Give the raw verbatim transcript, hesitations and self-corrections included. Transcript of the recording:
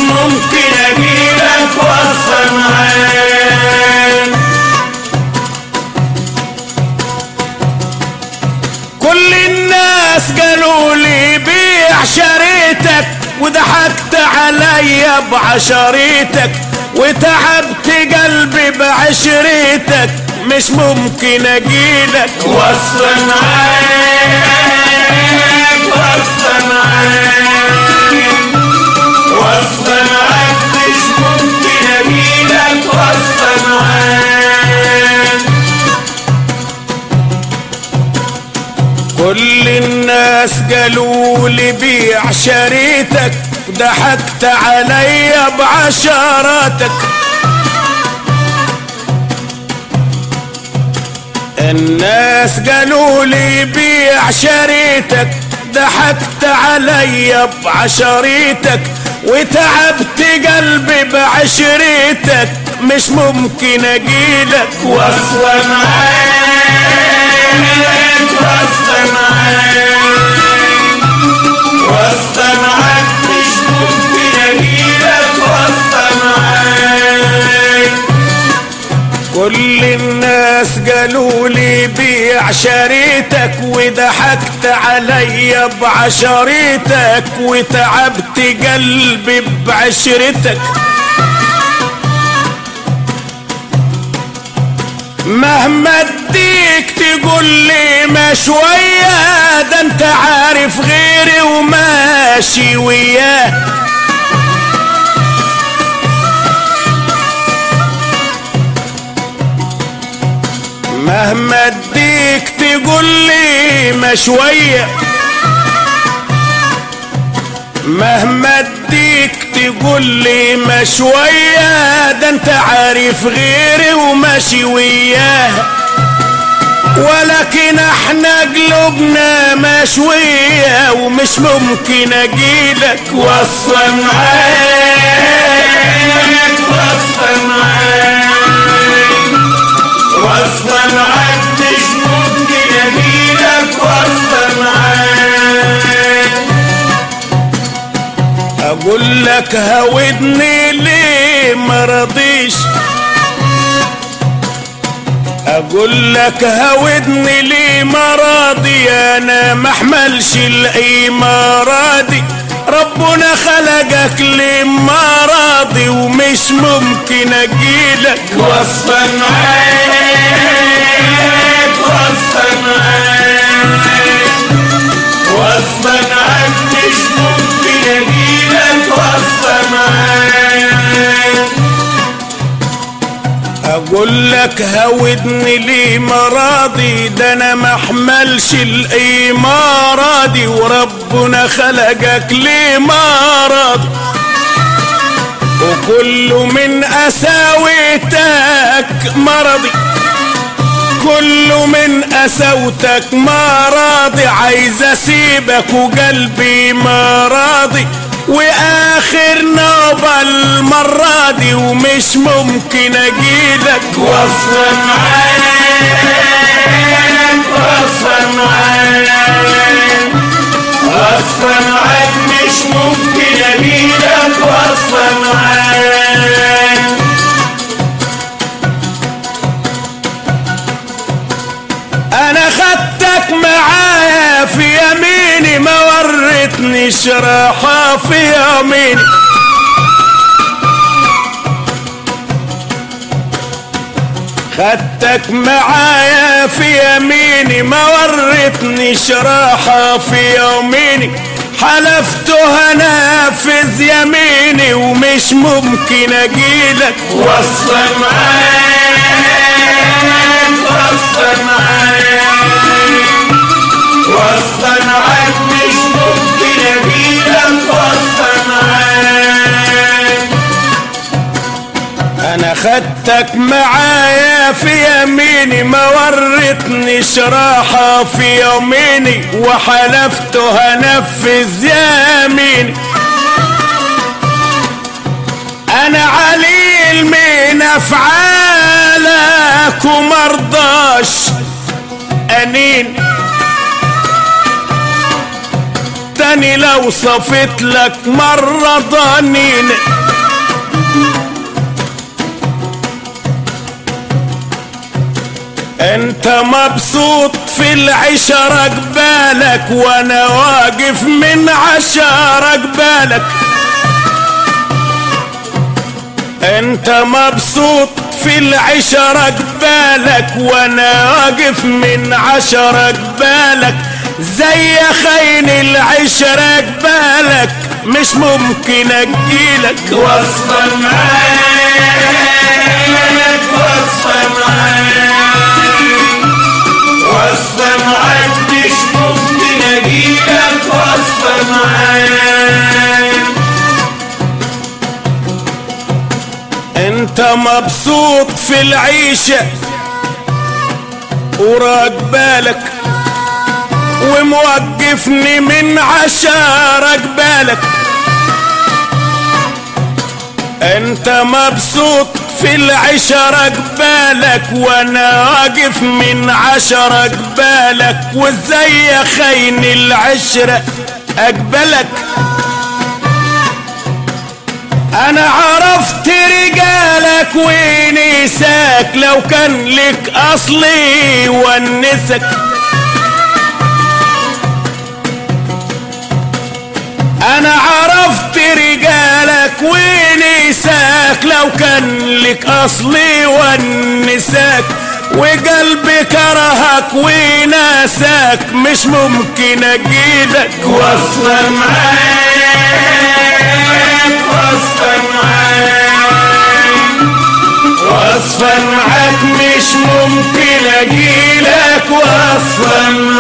ممكن اجيلك وصفا معاك. كل الناس قالوا لي بيع شريتك وضحكت عليا بعشريتك وتعبت قلبي بعشريتك مش ممكن اجيلك وصفا معاك وصفا معاك وصفا معاك مش ممكن اجيلك وصفا معاك. كل الناس قالوا لي بيع شريتك ضحكت عليا بعشراتك. الناس قالوا لي بيع شريتك ضحكت عليا بعشريتك وتعبت قلبي بعشريتك مش ممكن اجيلك وصفا معاك وصفا معاك وصفا معاك مش ممكن اجيلك وصفا معاك. كل الناس قالوا لي بيع شريتك وضحكت عليا بعشريتك وتعبت قلبي بعشرتك. مهما اديك تقول لي ما شوية ده انت عارف غيري وماشي وياه. مهما اديك تقول لي ما شوية مهما اديك تقول لي ما شوية ده انت عارف غيري وماشي وياه. ولكن احنا قلوبنا مشوية ومش ممكن اجيلك وصفا معاك وصفا معاك وصفا معاك مش ممكن اجيلك وصفا معاك. اقول لك هودني ليه مرضيش اقول لك هودني ليه مراضي انا محملش الامارادي. ربنا خلقك لمراضي ومش ممكن اجيلك وصفا معاك وصفا معاك وصفا معاك مش ممكن اجيلك وصفا معاك. اقول لك هودني ليه مراضي ده انا محملش الامارادي وربنا خلقك ليه مراضي. وكله من قساوتك مرضي كله من قساوتك مراضي. عايز اسيبك وقلبي مراضي واخر نوبة المرة دي ومش ممكن اجيلك وصفا معاك وصفا معاك وصفا معاك مش ممكن اجيلك وصفا معاك. انا خدتك معايا في يميني ما ورتنيش راحة في يميني. خدتك معايا في يميني ما ورتنيش راحة في يوميني. حلفت هنفذ يميني ومش ممكن اجيلك وصفا معاك وصفا معاك وصفا معاك مش ممكن اجيلك وصفا معاك. انا خدتك معايا في يميني ما ورتنيش راحة في يوميني وحلفت هنفذ يميني. انا عليل من افعالك ومرضاش انين تاني لو صفت لك مرة ضنينة. انت مبسوط في العشرة قبالك وانا واقف من عشرة قبالك. انت مبسوط في العشرة قبالك وانا واقف من عشرة قبالك. زي خاين العشرة قبالك مش ممكن اجيلك. واصفى معاك واصفى معاك واصفى معاك مش ممكن اجيلك. واصفى معاك انت مبسوط في العيشة وراقبالك وموقفني من عشرة قبالك. انت مبسوط في العشرة قبالك وانا واقف من عشرة قبالك. وازاي خاين العشرة اقبلك. انا عرفت رجالك ونساك لو كان لك اصلي ونسك. انا عرفت رجالك ونساك لو كان لك اصلي ونساك. وقلبي كرهك وناساك مش ممكن اجيلك. واصفى معاك واصفى معاك واصفى معاك مش ممكن اجيلك. واصفى